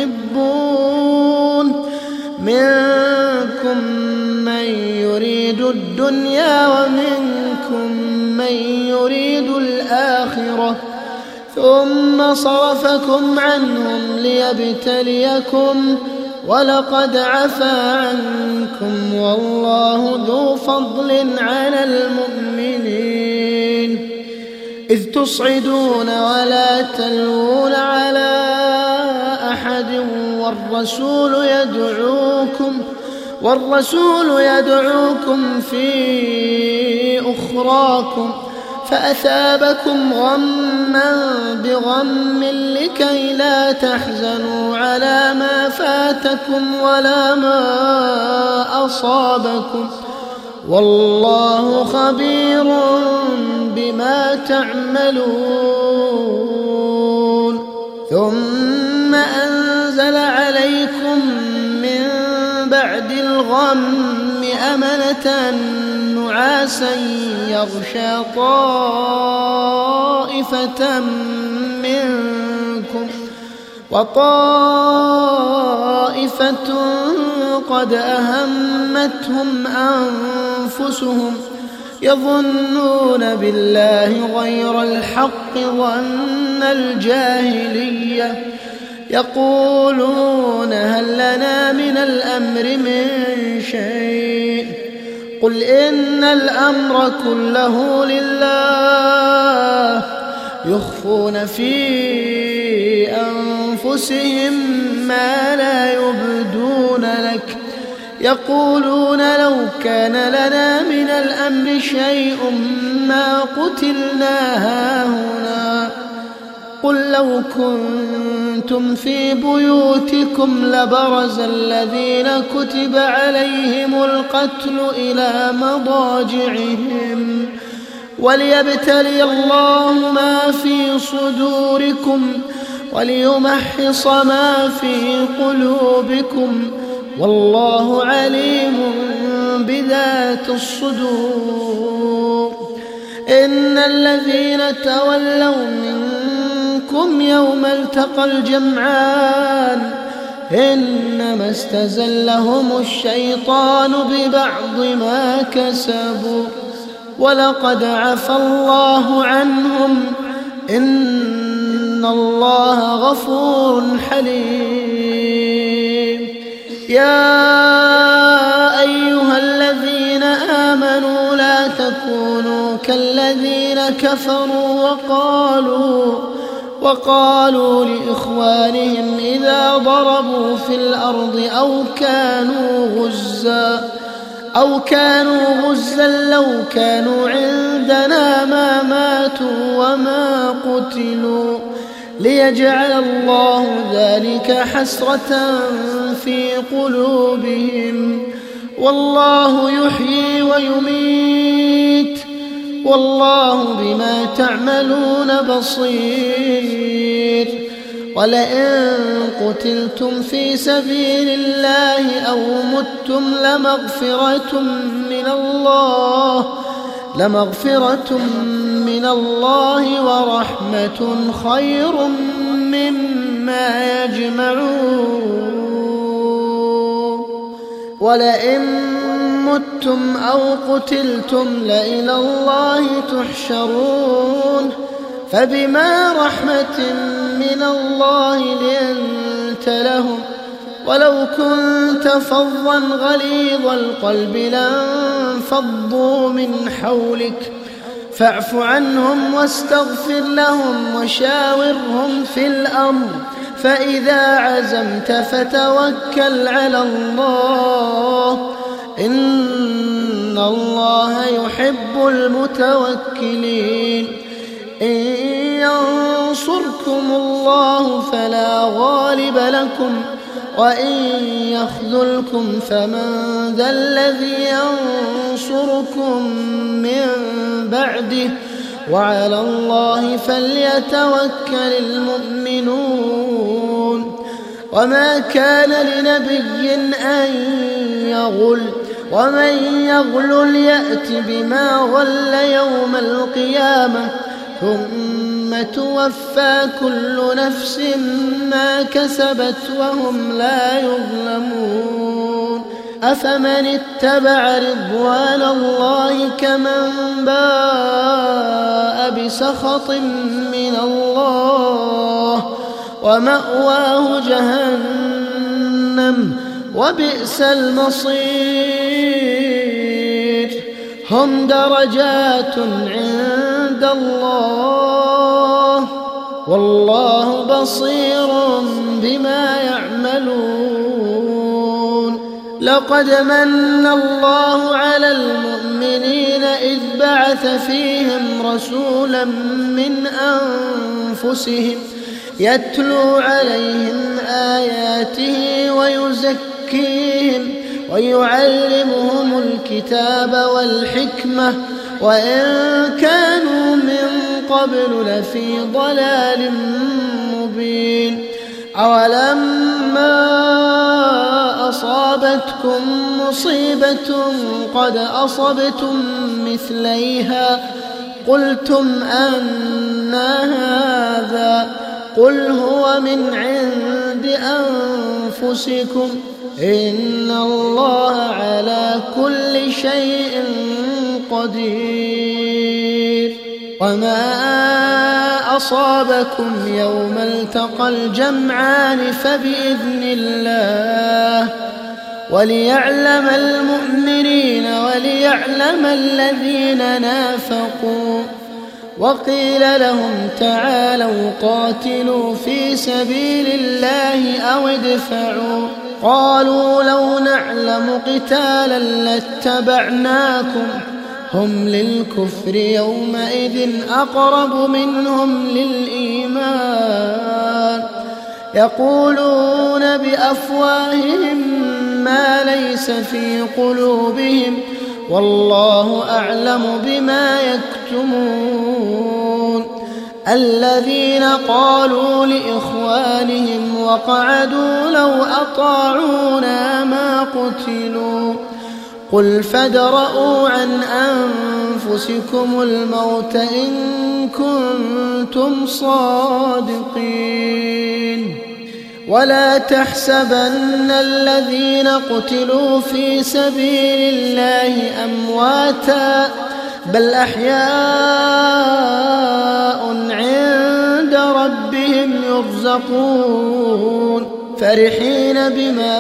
تحبون منكم من يريد الدنيا ومنكم من يريد الآخرة ثم صرفكم عنهم ليبتليكم ولقد عفا عنكم والله ذو فضل على المؤمنين. إذ تصعدون ولا تلوون على أحد والرسول يدعوكم والرسول يدعوكم في أخراكم فأثابكم غما بغم لكي لا تحزنوا على ما فاتكم ولا ما أصابكم والله خبير بما تعملون. ثم أنزل عليكم من بعد الغم أمنة نعاسا يغشى طائفة منكم وطائفة قد أهمتهم أنفسهم يظنون بالله غير الحق ظن الجاهلية يقولون هل لنا من الأمر من شيء قل إن الأمر كله لله يخفون في أنفسهم ما لا يبدون لك يقولون لو كان لنا من الأمر شيء ما قتلنا هاهنا قل لو كنتم في بيوتكم لبرز الذين كتب عليهم القتل إلى مضاجعهم وليبتلي الله ما في صدوركم وليمحص ما في قلوبكم والله عليم بذات الصدور. إن الذين تولوا منكم يوم التقى الجمعان إنما استزلهم الشيطان ببعض ما كسبوا ولقد عفى الله عنهم إن الله غفور حليم. يا أيها الذين آمنوا لا تكونوا كالذين كفروا وقالوا وقالوا لإخوانهم إذا ضربوا في الأرض أو كانوا غزا أو كانوا غزا لو كانوا عندنا ما ماتوا وما قتلوا ليجعل الله ذلك حسرة في قلوبهم والله يحيي ويميت والله بما تعملون بصير. ولئن قتلتم في سبيل الله أو متم لمغفرة من الله لمغفرة من الله ورحمة خير مما يجمعون. ولئن متم أو قتلتم لإلى الله تحشرون. فبما رحمة من الله لنت لهم ولو كنت فظا غليظ القلب لانفضوا من حولك فاعف عنهم واستغفر لهم وشاورهم في الأمر فإذا عزمت فتوكل على الله إن الله يحب المتوكلين. إن ينصركم الله فلا غالب لكم وإن يخذلكم فمن ذا الذي ينصركم من بعده وعلى الله فليتوكل المؤمنون. وما كان لنبي أن يغل ومن يغل يأت بما غل يوم القيامة ثم توفى كل نفس ما كسبت وهم لا يظلمون. أفمن اتبع رضوان الله كمن باء بسخط من الله ومأواه جهنم وبئس المصير. هم درجات عند الله والله بصير بما يعملون. لقد من الله على المؤمنين إذ بعث فيهم رسولا من أنفسهم يتلو عليهم آياته ويزكيهم ويعلمهم الكتاب والحكمة وإن كانوا من قبل لفي ضلال مبين. أولما أصابتكم مصيبة قد أصبتم مثليها قلتم أنى هذا قل هو من عند أنفسكم إن الله على كل شيء قدير. وما أصابكم يوم التقى الجمعان فبإذن الله وليعلم المؤمنين وليعلم الذين نافقوا. وقيل لهم تعالوا قاتلوا في سبيل الله أو ادفعوا قالوا لو نعلم قتالا لاتبعناكم هم للكفر يومئذ أقرب منهم للإيمان يقولون بأفواههم ما ليس في قلوبهم والله أعلم بما يكتمون. الذين قالوا لإخوانهم وقعدوا لو أطاعونا ما قتلوا قل فادرءوا عن أنفسكم الموت إن كنتم صادقين ولا تحسبن الذين قتلوا في سبيل الله أمواتا بل أحياء عند ربهم يرزقون فرحين بما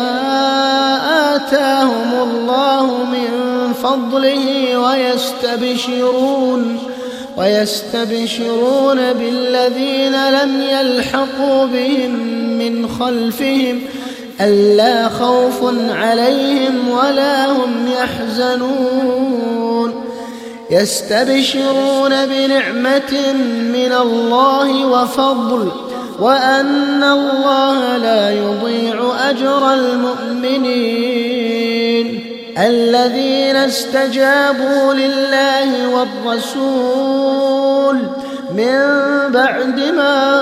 آتاهم الله من فضله ويستبشرون ويستبشرون بالذين لم يلحقوا بهم من خلفهم ألا خوف عليهم ولا هم يحزنون يستبشرون بنعمة من الله وفضل وأن الله لا يضيع أجر المؤمنين الذين استجابوا لله والرسول من بعد ما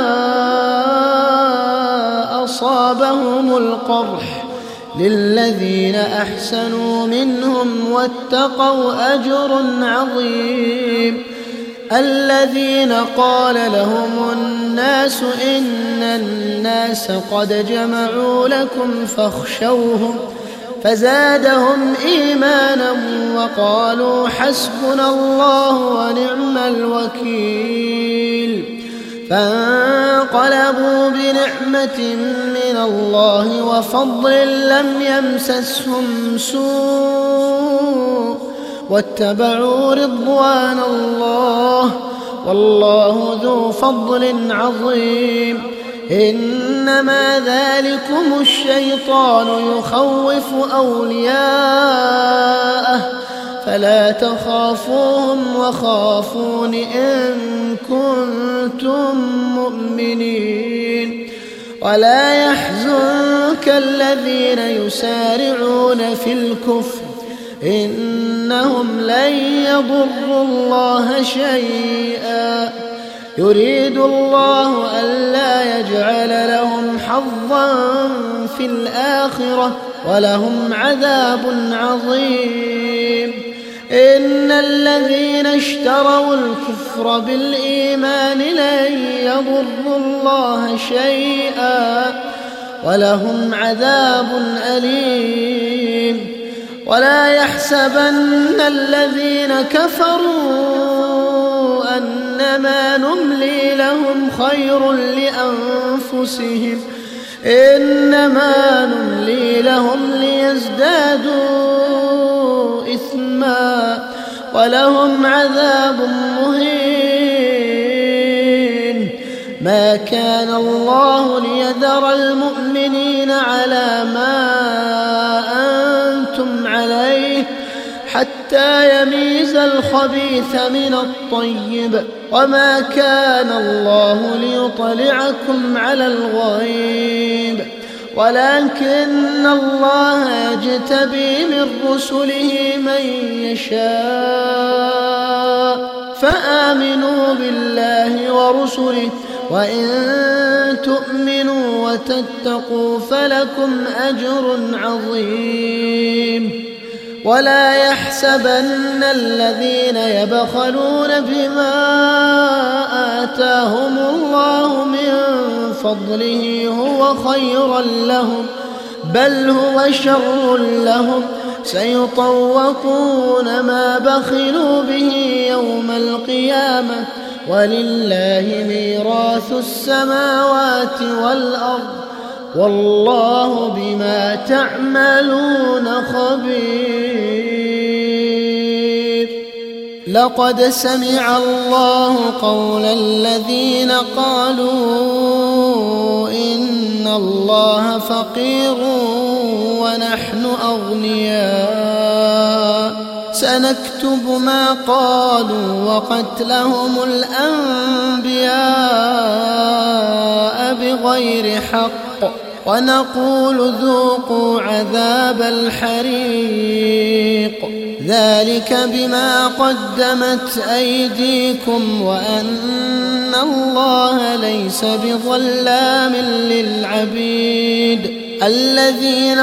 أصابهم القرح للذين أحسنوا منهم واتقوا أجر عظيم الذين قال لهم الناس إن الناس قد جمعوا لكم فاخشوهم فزادهم إيمانا وقالوا حسبنا الله ونعم الوكيل فانقلبوا بنعمة من الله وفضل لم يمسسهم سوء واتبعوا رضوان الله والله ذو فضل عظيم إنما ذلكم الشيطان يخوف أولياءه فلا تخافوهم وخافون إن كنتم مؤمنين ولا يحزنك الذين يسارعون في الكفر إنهم لن يضروا الله شيئا يريد الله ألا يجعل لهم حظا في الآخرة ولهم عذاب عظيم إن الذين اشتروا الكفر بالإيمان لن يضروا الله شيئا ولهم عذاب أليم ولا يحسبن الذين كفروا أنما نملي لهم خير لأنفسهم إنما نملي لهم ليزدادوا إثما ولهم عذاب مهين ما كان الله ليذر المؤمنين على ما أنتم عليه حتى يميز الخبيث من الطيب وما كان الله ليطلعكم على الغيب ولكن الله يجتبي من رسله من يشاء فآمنوا بالله ورسله وإن تؤمنوا وتتقوا فلكم أجر عظيم ولا يحسبن الذين يبخلون بما آتاهم الله من فضله هو خيرا لهم بل هو شر لهم سيطوقون ما بخلوا به يوم القيامة ولله ميراث السماوات والأرض والله بما تعملون خبير لقد سمع الله قول الذين قالوا إن الله فقير ونحن أغنياء سنكتب ما قالوا وقتلهم الأنبياء بغير حق ونقول ذوقوا عذاب الحريق ذلك بما قدمت أيديكم وأن الله ليس بظلام للعبيد. الذين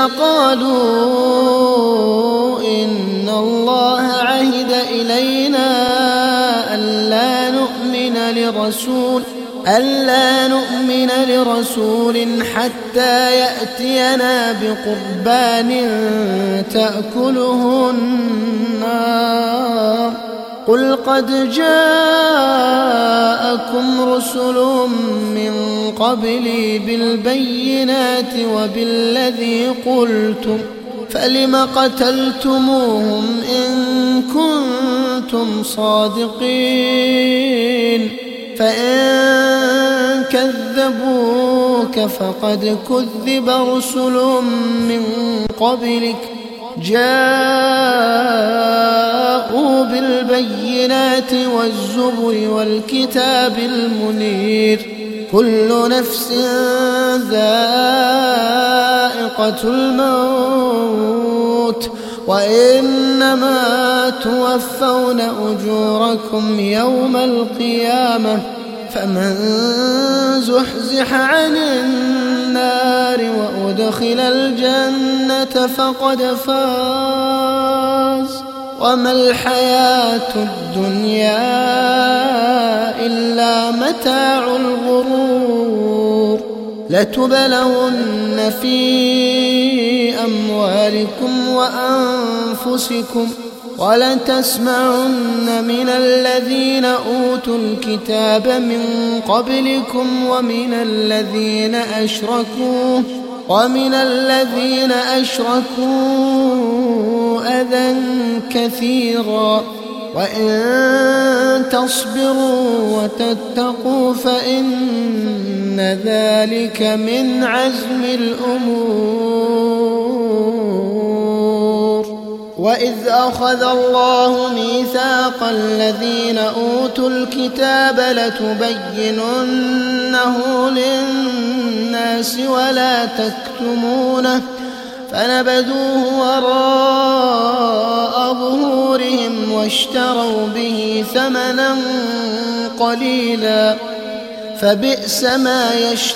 قالوا إن الله عهد إلينا ألا نؤمن لرسول ألا نؤمن لرسول حتى يأتينا بقربان تأكله النار قل قد جاءكم رسل من قبلي بالبينات وبالذي قلتم فلم قتلتموهم إن كنتم صادقين فإن كذبوك فقد كذب رسل من قبلك جاءوا بالبينات والزبر والكتاب المنير كل نفس ذائقة الموت وإنما توفون أجوركم يوم القيامة فمن زحزح عن النار وأدخل الجنة فقد فاز وما الحياة الدنيا إلا متاع الغرور لتبلون في أموالكم وأنفسكم ولتسمعن من الذين أوتوا الكتاب من قبلكم ومن الذين أشركوا ومن الذين أشركوا أذى كثيرا وإن تصبروا وتتقوا فإن ذلك من عزم الأمور. وإذ أخذ الله ميثاق الذين أوتوا الكتاب لتبيننه للناس ولا تكتمونه فنبذوه وراء ظهورهم واشتروا به ثمنا قليلا فبئس ما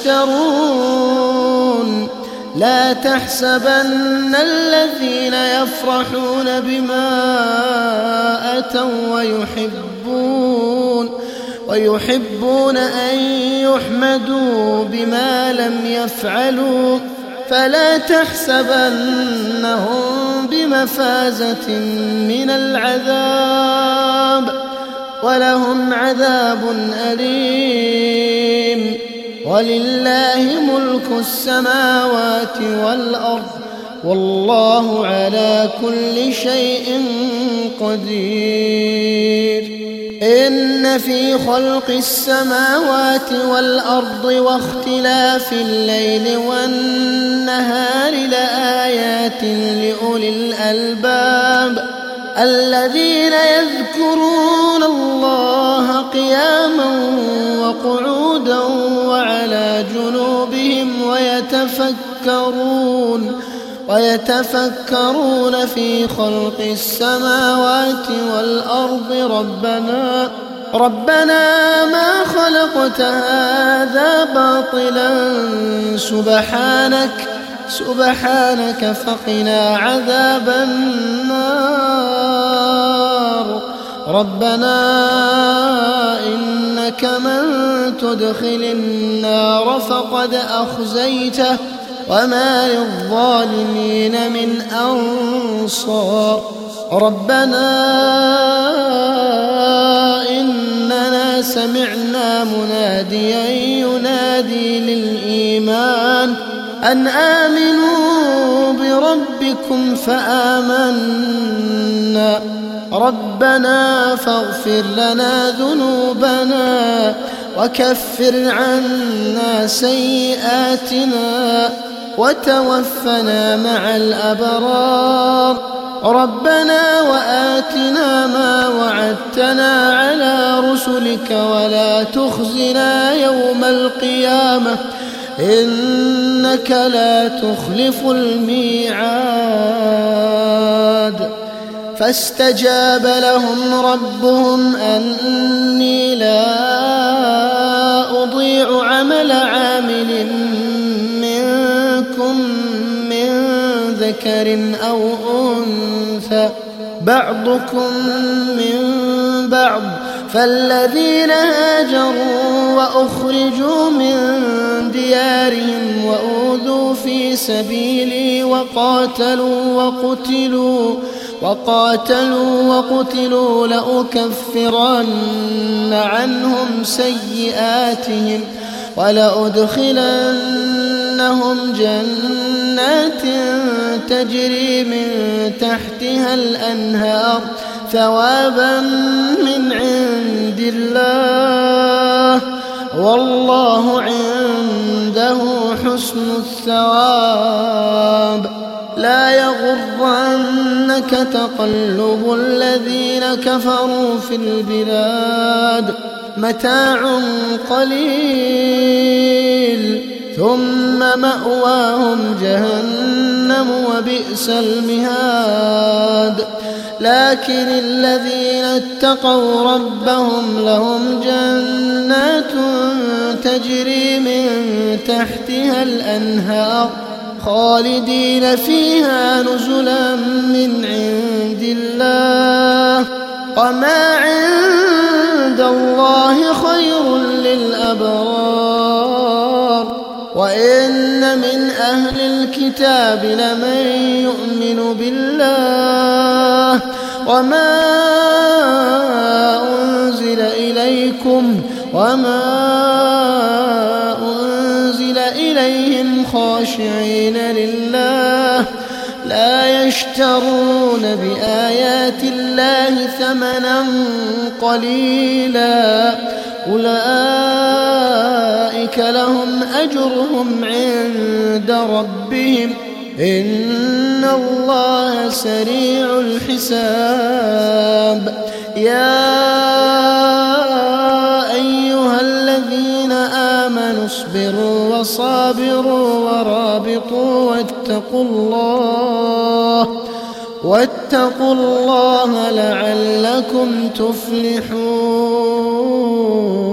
يشترون. لا تحسبن الذين يفرحون بما أتوا ويحبون ويحبون أن يحمدوا بما لم يفعلوا فلا تحسبنهم بمفازة من العذاب ولهم عذاب أليم. ولله ملك السماوات والأرض والله على كل شيء قدير. إن في خلق السماوات والأرض واختلاف الليل والنهار لآيات لأولي الألباب الذين يذكرون الله قياما وقعودا وعلى جنوبهم ويتفكرون ويتفكرون في خلق السماوات والأرض ربنا ربنا ما خلقت هذا باطلا سبحانك سبحانك فقنا عذاب النار. ربنا إنك من تدخل النار فقد أخزيته وما للظالمين من أنصار. ربنا إننا سمعنا مناديا ينادي للإيمان أن آمنوا بربكم فآمنا ربنا فاغفر لنا ذنوبنا وكفر عنا سيئاتنا وتوفنا مع الأبرار. ربنا وآتنا ما وعدتنا على رسلك ولا تخزنا يوم القيامة إنك لا تخلف الميعاد. فاستجاب لهم ربهم أني لا أضيع عمل عامل منكم من ذكر أو أنثى بعضكم من بعض، فالذين هاجروا وأخرجوا من ديارهم وأوذوا في سبيلي وقاتلوا وقتلوا وقاتلوا وقتلوا لأكفرن عنهم سيئاتهم ولأدخلنهم جنات تجري من تحتها الأنهار ثوابا من عند الله والله عنده حسن الثواب. لا يغرنك تقلب الذين كفروا في البلاد، متاع قليل ثم مأواهم جهنم وبئس المهاد. لكن الذين اتقوا ربهم لهم جنات تجري من تحتها الأنهار خالدين فيها نزلا من عند الله، وما عند الله خير للأبرار. وإن من أهل الكتاب لمن يؤمن بالله وما أنزل إليكم وما أنزل إليهم خاشعين لله لا يشترون بآيات الله ثمنا قليلا، أولئك لهم أجرهم عند ربهم إن الله سريع الحساب. يا أيها الذين آمنوا اصبروا وصابروا ورابطوا واتقوا الله واتقوا الله لعلكم تفلحون.